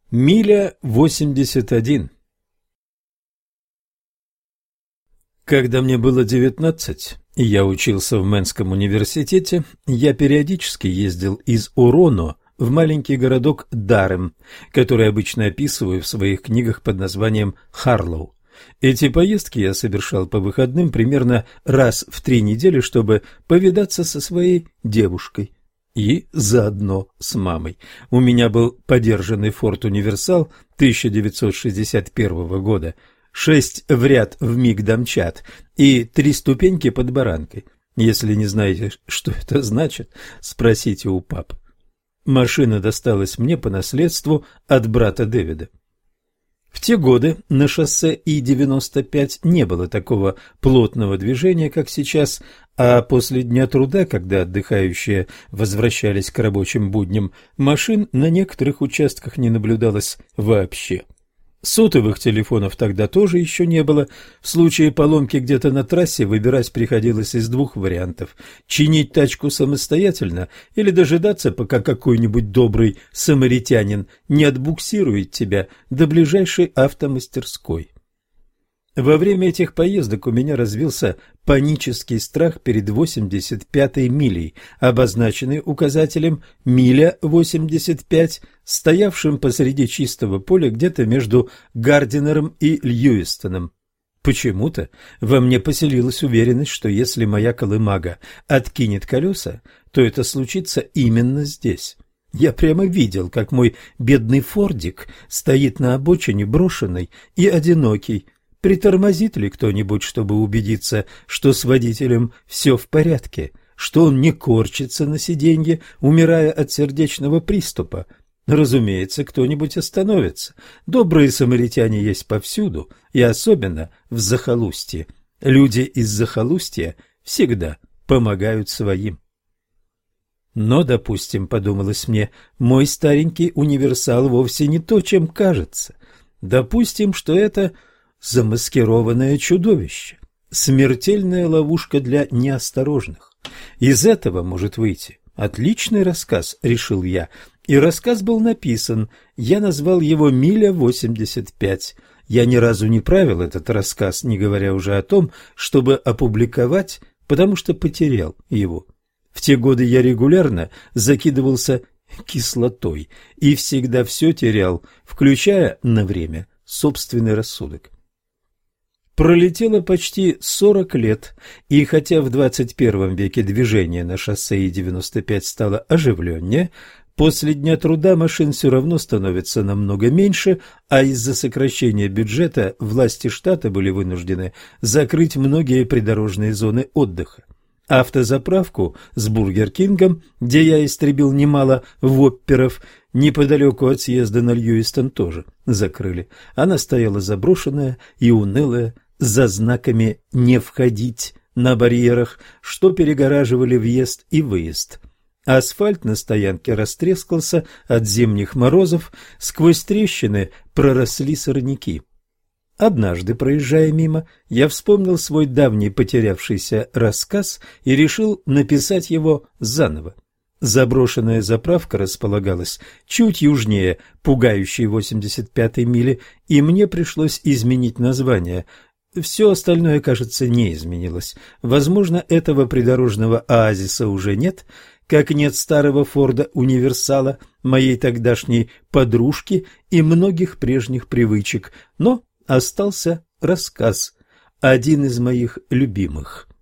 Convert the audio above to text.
Миля 81. Когда мне было 19, и я учился в Мэнском университете, я периодически ездил из Ороно в маленький городок Дарем, который обычно описываю в своих книгах под названием Харлоу. Эти поездки я совершал по выходным примерно раз в 3 недели, чтобы повидаться со своей девушкой и заодно с мамой. У меня был подержанный Форд Универсал 1961 года, 6 в ряд вмиг домчат и 3 ступеньки под баранкой. Если не знаете, что это значит, спросите у папы. Машина досталась мне по наследству от брата Дэвида. В те годы на шоссе И-95 не было такого плотного движения, как сейчас, а после дня труда, когда отдыхающие возвращались к рабочим будням, машин на некоторых участках не наблюдалось вообще. Сотовых телефонов тогда тоже еще не было. В случае поломки где-то на трассе выбирать приходилось из 2 вариантов: чинить тачку самостоятельно или дожидаться, пока какой-нибудь добрый самаритянин не отбуксирует тебя до ближайшей автомастерской. Во время этих поездок у меня развился панический страх перед 85-й милей, обозначенной указателем «Миля 85», стоявшим посреди чистого поля где-то между Гардинером и Льюистоном. Почему-то во мне поселилась уверенность, что если моя колымага откинет колеса, то это случится именно здесь. Я прямо видел, как мой бедный фордик стоит на обочине брошенный и одинокий. Притормозит ли кто-нибудь, чтобы убедиться, что с водителем все в порядке, что он не корчится на сиденье, умирая от сердечного приступа? Разумеется, кто-нибудь остановится. Добрые самаритяне есть повсюду, и особенно в захолустье. Люди из захолустья всегда помогают своим. Но, допустим, подумалось мне, мой старенький универсал вовсе не то, чем кажется. Допустим, что это замаскированное чудовище, смертельная ловушка для неосторожных. Из этого может выйти отличный рассказ, решил я, и рассказ был написан. Я назвал его «Миля 85». Я ни разу не правил этот рассказ, не говоря уже о том, чтобы опубликовать, потому что потерял его. В те годы я регулярно закидывался кислотой и всегда все терял, включая на время собственный рассудок. Пролетело почти 40 лет, и хотя в 21 веке движение на шоссе И-95 стало оживленнее, после дня труда машин все равно становится намного меньше, а из-за сокращения бюджета власти штата были вынуждены закрыть многие придорожные зоны отдыха. Автозаправку с Бургер Кингом, где я истребил немало вопперов, неподалеку от съезда на Льюистон, тоже закрыли. Она стояла заброшенная и унылая, за знаками «Не входить» на барьерах, что перегораживали въезд и выезд. Асфальт на стоянке растрескался от зимних морозов, сквозь трещины проросли сорняки. Однажды, проезжая мимо, я вспомнил свой давний потерявшийся рассказ и решил написать его заново. Заброшенная заправка располагалась чуть южнее пугающей 85-й мили, и мне пришлось изменить название. Все остальное, кажется, не изменилось. Возможно, этого придорожного оазиса уже нет, как нет старого Форда Универсала, моей тогдашней подружки и многих прежних привычек, но остался рассказ, один из моих любимых.